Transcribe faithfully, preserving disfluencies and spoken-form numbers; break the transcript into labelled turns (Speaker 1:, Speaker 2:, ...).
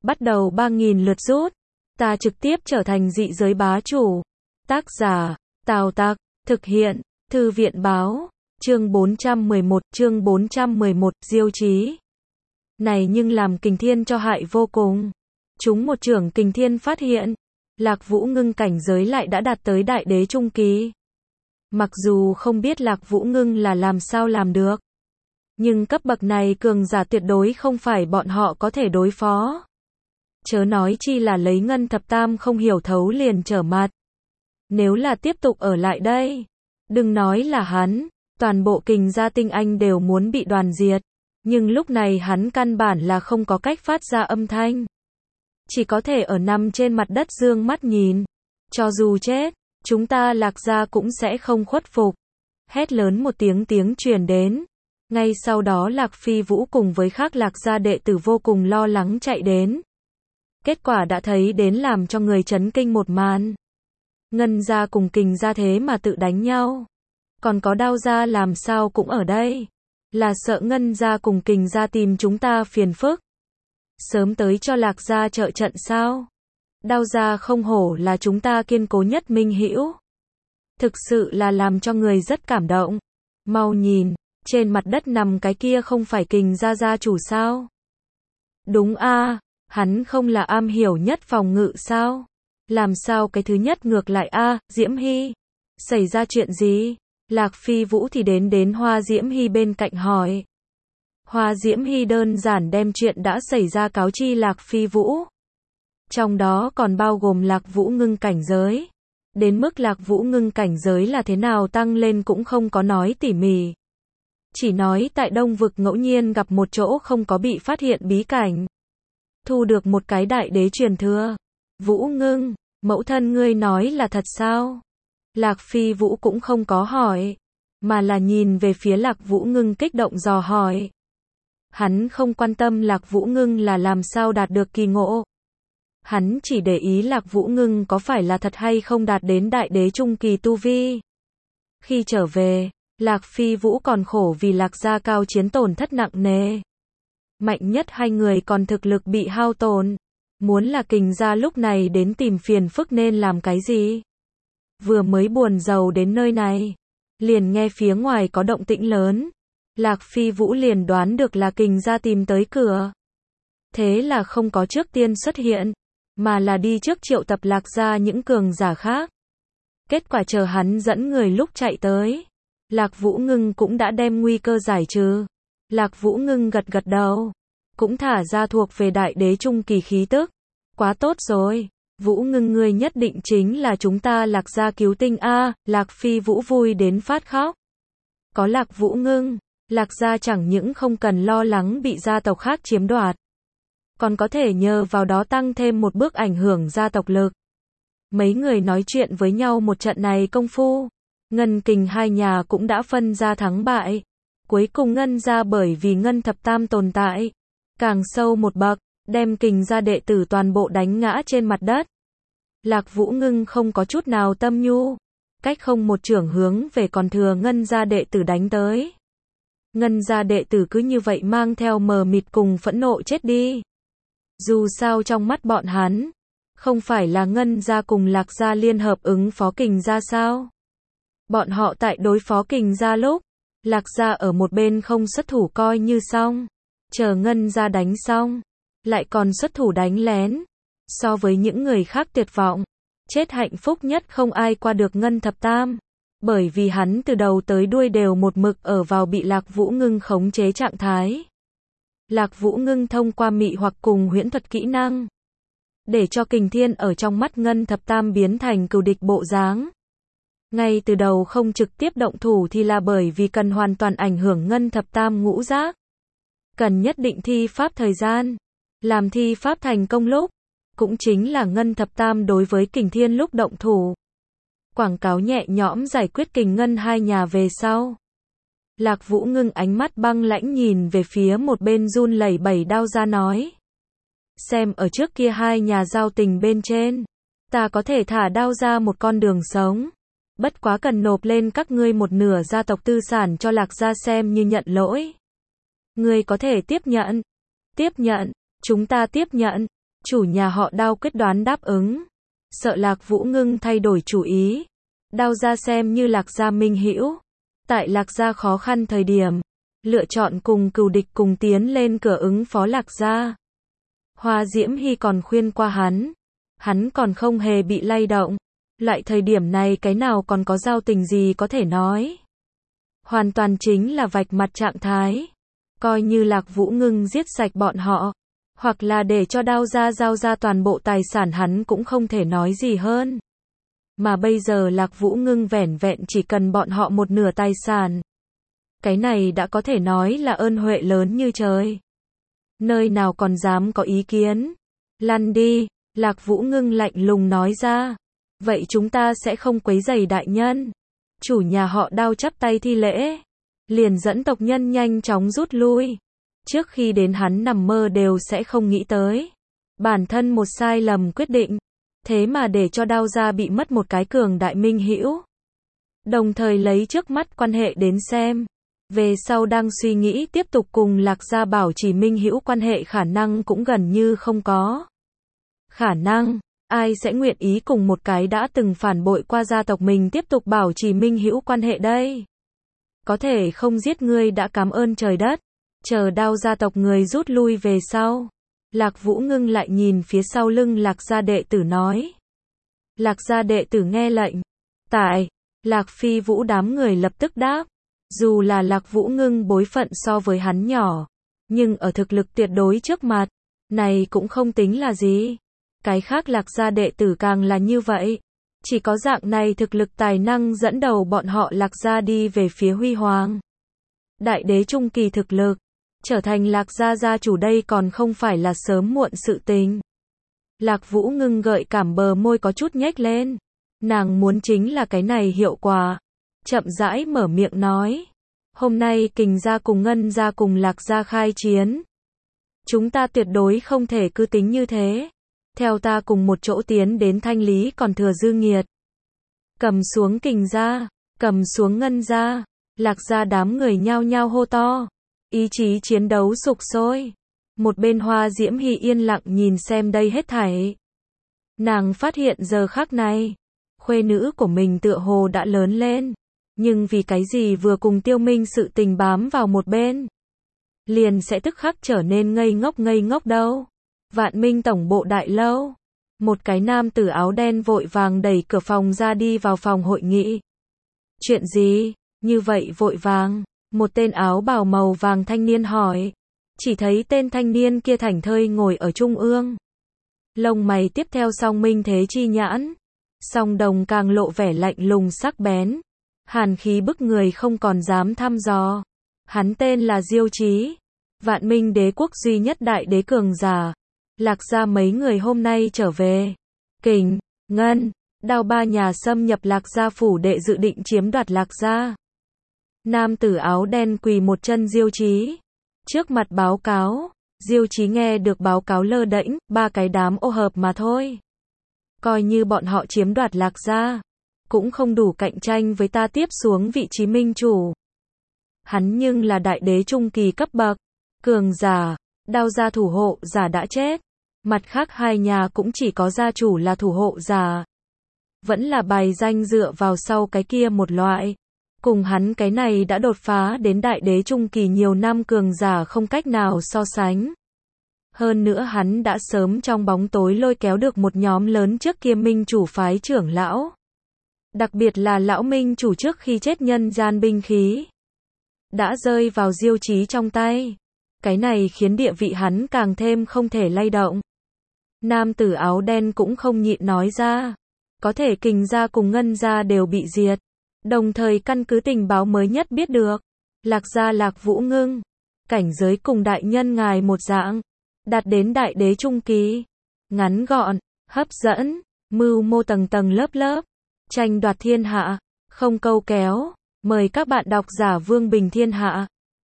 Speaker 1: bắt đầu ba nghìn lượt rút. Ta trực tiếp trở thành dị giới bá chủ. Tác giả, Tào Tặc, thực hiện, Thư viện báo, chương bốn trăm mười một, chương bốn trăm mười một, diêu chí. Này nhưng làm Kình Thiên cho hại vô cùng. Chúng một trưởng Kình Thiên phát hiện, Lạc Vũ Ngưng cảnh giới lại đã đạt tới đại đế trung kỳ. Mặc dù không biết Lạc Vũ Ngưng là làm sao làm được, nhưng cấp bậc này cường giả tuyệt đối không phải bọn họ có thể đối phó. Chớ nói chi là lấy Ngân Thập Tam không hiểu thấu liền trở mặt. Nếu là tiếp tục ở lại đây, đừng nói là hắn, toàn bộ Kình gia tinh anh đều muốn bị đoàn diệt. Nhưng lúc này hắn căn bản là không có cách phát ra âm thanh. Chỉ có thể ở nằm trên mặt đất dương mắt nhìn. Cho dù chết, chúng ta Lạc gia cũng sẽ không khuất phục. Hét lớn một tiếng tiếng truyền đến. Ngay sau đó Lạc Phi Vũ cùng với khác Lạc gia đệ tử vô cùng lo lắng chạy đến. Kết quả đã thấy đến làm cho người chấn kinh một màn. Ngân gia cùng Kình gia thế mà tự đánh nhau. Còn có Đao gia làm sao cũng ở đây. Là sợ Ngân gia cùng Kình gia tìm chúng ta phiền phức. Sớm tới cho Lạc gia trợ trận sao? Đao gia không hổ là chúng ta kiên cố nhất minh hữu. Thực sự là làm cho người rất cảm động. Mau nhìn, trên mặt đất nằm cái kia không phải Kình gia gia chủ sao? Đúng a, hắn không là am hiểu nhất phòng ngự sao? Làm sao cái thứ nhất ngược lại a, Diễm Hy? Xảy ra chuyện gì? Lạc Phi Vũ thì đến đến Hoa Diễm Hy bên cạnh hỏi. Hoa Diễm Hy đơn giản đem chuyện đã xảy ra cáo chi Lạc Phi Vũ. Trong đó còn bao gồm Lạc Vũ Ngưng cảnh giới. Đến mức Lạc Vũ Ngưng cảnh giới là thế nào tăng lên cũng không có nói tỉ mỉ. Chỉ nói tại Đông Vực ngẫu nhiên gặp một chỗ không có bị phát hiện bí cảnh. Thu được một cái đại đế truyền thừa. Vũ Ngưng, mẫu thân ngươi nói là thật sao? Lạc Phi Vũ cũng không có hỏi, mà là nhìn về phía Lạc Vũ Ngưng kích động dò hỏi. Hắn không quan tâm Lạc Vũ Ngưng là làm sao đạt được kỳ ngộ. Hắn chỉ để ý Lạc Vũ Ngưng có phải là thật hay không đạt đến đại đế trung kỳ tu vi. Khi trở về, Lạc Phi Vũ còn khổ vì Lạc gia cao chiến tổn thất nặng nề. Mạnh nhất hai người còn thực lực bị hao tổn. Muốn là Kình gia lúc này đến tìm phiền phức nên làm cái gì? Vừa mới buồn rầu đến nơi này, liền nghe phía ngoài có động tĩnh lớn. Lạc Phi Vũ liền đoán được là Kình gia tìm tới cửa. Thế là không có trước tiên xuất hiện, mà là đi trước triệu tập Lạc gia những cường giả khác. Kết quả chờ hắn dẫn người lúc chạy tới, Lạc Vũ Ngưng cũng đã đem nguy cơ giải trừ. Lạc Vũ Ngưng gật gật đầu, cũng thả ra thuộc về đại đế trung kỳ khí tức. Quá tốt rồi. Vũ Ngưng ngươi nhất định chính là chúng ta Lạc gia cứu tinh a. Lạc Phi Vũ vui đến phát khóc. Có Lạc Vũ Ngưng, Lạc gia chẳng những không cần lo lắng bị gia tộc khác chiếm đoạt, còn có thể nhờ vào đó tăng thêm một bước ảnh hưởng gia tộc lực. Mấy người nói chuyện với nhau một trận này công phu, Ngân Kình hai nhà cũng đã phân ra thắng bại. Cuối cùng Ngân gia bởi vì Ngân Thập Tam tồn tại, càng sâu một bậc, đem Kình gia đệ tử toàn bộ đánh ngã trên mặt đất. Lạc Vũ Ngưng không có chút nào tâm nhu, cách không một trưởng hướng về còn thừa Ngân gia đệ tử đánh tới. Ngân gia đệ tử cứ như vậy mang theo mờ mịt cùng phẫn nộ chết đi. Dù sao trong mắt bọn hắn, không phải là Ngân gia cùng Lạc gia liên hợp ứng phó Kình gia sao? Bọn họ tại đối phó Kình gia lúc, Lạc gia ở một bên không xuất thủ coi như xong, chờ Ngân gia đánh xong, lại còn xuất thủ đánh lén. So với những người khác tuyệt vọng, chết hạnh phúc nhất không ai qua được Ngân Thập Tam, bởi vì hắn từ đầu tới đuôi đều một mực ở vào bị Lạc Vũ Ngưng khống chế trạng thái. Lạc Vũ Ngưng thông qua mị hoặc cùng huyễn thuật kỹ năng, để cho Kình Thiên ở trong mắt Ngân Thập Tam biến thành cừu địch bộ dáng. Ngay từ đầu không trực tiếp động thủ thì là bởi vì cần hoàn toàn ảnh hưởng Ngân Thập Tam ngũ giác. Cần nhất định thi pháp thời gian. Làm thi pháp thành công lúc, cũng chính là Ngân Thập Tam đối với Kình Thiên lúc động thủ. Quảng cáo nhẹ nhõm giải quyết Kình Ngân hai nhà về sau. Lạc Vũ Ngưng ánh mắt băng lãnh nhìn về phía một bên run lẩy bẩy Đao gia nói. Xem ở trước kia hai nhà giao tình bên trên, ta có thể thả Đao gia một con đường sống. Bất quá cần nộp lên các ngươi một nửa gia tộc tư sản cho Lạc gia xem như nhận lỗi. Ngươi có thể tiếp nhận. Tiếp nhận, chúng ta tiếp nhận. Chủ nhà họ Đao quyết đoán đáp ứng. Sợ Lạc Vũ Ngưng thay đổi chủ ý. Đao gia xem như Lạc gia minh hữu. Tại Lạc gia khó khăn thời điểm, lựa chọn cùng cừu địch cùng tiến lên cửa ứng phó Lạc gia. Hoa Diễm Hy còn khuyên qua hắn. Hắn còn không hề bị lay động. Loại thời điểm này cái nào còn có giao tình gì có thể nói. Hoàn toàn chính là vạch mặt trạng thái. Coi như Lạc Vũ Ngưng giết sạch bọn họ, hoặc là để cho Đao gia giao ra toàn bộ tài sản, hắn cũng không thể nói gì hơn. Mà bây giờ Lạc Vũ Ngưng vẻn vẹn chỉ cần bọn họ một nửa tài sản. Cái này đã có thể nói là ơn huệ lớn như trời. Nơi nào còn dám có ý kiến. Lăn đi, Lạc Vũ Ngưng lạnh lùng nói ra. Vậy chúng ta sẽ không quấy rầy đại nhân. Chủ nhà họ Đao chắp tay thi lễ, liền dẫn tộc nhân nhanh chóng rút lui. Trước khi đến hắn nằm mơ đều sẽ không nghĩ tới. Bản thân một sai lầm quyết định, thế mà để cho Đao gia bị mất một cái cường đại minh hữu. Đồng thời lấy trước mắt quan hệ đến xem, về sau đang suy nghĩ tiếp tục cùng Lạc gia bảo trì minh hữu quan hệ khả năng cũng gần như không có. Khả năng, ai sẽ nguyện ý cùng một cái đã từng phản bội qua gia tộc mình tiếp tục bảo trì minh hữu quan hệ đây? Có thể không giết ngươi đã cảm ơn trời đất. Chờ Đao gia tộc người rút lui về sau, Lạc Vũ Ngưng lại nhìn phía sau lưng Lạc gia đệ tử nói. Lạc gia đệ tử nghe lệnh. Tại, Lạc Phi Vũ đám người lập tức đáp. Dù là Lạc Vũ Ngưng bối phận so với hắn nhỏ, nhưng ở thực lực tuyệt đối trước mặt, này cũng không tính là gì. Cái khác Lạc gia đệ tử càng là như vậy. Chỉ có dạng này thực lực tài năng dẫn đầu bọn họ Lạc gia đi về phía huy hoàng. Đại đế trung kỳ thực lực, trở thành Lạc gia gia chủ đây còn không phải là sớm muộn sự tình. Lạc Vũ Ngưng gợi cảm bờ môi có chút nhếch lên. Nàng muốn chính là cái này hiệu quả. Chậm rãi mở miệng nói. Hôm nay Kình gia cùng Ngân gia cùng Lạc gia khai chiến. Chúng ta tuyệt đối không thể cứ tính như thế. Theo ta cùng một chỗ tiến đến thanh lý còn thừa dư nghiệt. Cầm xuống Kình gia, cầm xuống Ngân gia. Lạc gia đám người nhao nhao hô to. Ý chí chiến đấu sục sôi. Một bên Hoa Diễm Hy yên lặng nhìn xem đây hết thảy. Nàng phát hiện giờ khắc này, khuê nữ của mình tựa hồ đã lớn lên. Nhưng vì cái gì vừa cùng Tiêu Minh sự tình bám vào một bên, liền sẽ tức khắc trở nên ngây ngốc ngây ngốc đâu. Vạn Minh tổng bộ đại lâu. Một cái nam tử áo đen vội vàng đẩy cửa phòng ra đi vào phòng hội nghị. Chuyện gì, như vậy vội vàng? Một tên áo bào màu vàng thanh niên hỏi. Chỉ thấy tên thanh niên kia thảnh thơi ngồi ở trung ương. Lông mày tiếp theo song minh thế chi nhãn. Song đồng càng lộ vẻ lạnh lùng sắc bén. Hàn khí bức người không còn dám thăm dò. Hắn tên là Diêu Chí. Vạn Minh đế quốc duy nhất đại đế cường giả. Lạc gia mấy người hôm nay trở về. Kình, Ngân, Đao ba nhà xâm nhập Lạc gia phủ đệ dự định chiếm đoạt Lạc gia. Nam tử áo đen quỳ một chân Diêu Chí. Trước mặt báo cáo, Diêu Chí nghe được báo cáo lơ đễnh, ba cái đám ô hợp mà thôi. Coi như bọn họ chiếm đoạt Lạc gia, cũng không đủ cạnh tranh với ta tiếp xuống vị trí minh chủ. Hắn nhưng là đại đế trung kỳ cấp bậc, cường giả, Đao gia thủ hộ giả đã chết. Mặt khác hai nhà cũng chỉ có gia chủ là thủ hộ giả. Vẫn là bài danh dựa vào sau cái kia một loại. Cùng hắn cái này đã đột phá đến đại đế trung kỳ nhiều năm cường giả không cách nào so sánh. Hơn nữa hắn đã sớm trong bóng tối lôi kéo được một nhóm lớn trước kia minh chủ phái trưởng lão. Đặc biệt là lão minh chủ trước khi chết nhân gian binh khí đã rơi vào Diêu Chí trong tay. Cái này khiến địa vị hắn càng thêm không thể lay động. Nam tử áo đen cũng không nhịn nói ra. Có thể Kình gia cùng Ngân gia đều bị diệt. Đồng thời căn cứ tình báo mới nhất biết được. Lạc gia Lạc Vũ Ngưng. Cảnh giới cùng đại nhân ngài một dạng. Đạt đến đại đế trung kỳ. Ngắn gọn, hấp dẫn, mưu mô tầng tầng lớp lớp. Tranh đoạt thiên hạ. Không câu kéo. Mời các bạn đọc giả Vương Bình Thiên Hạ.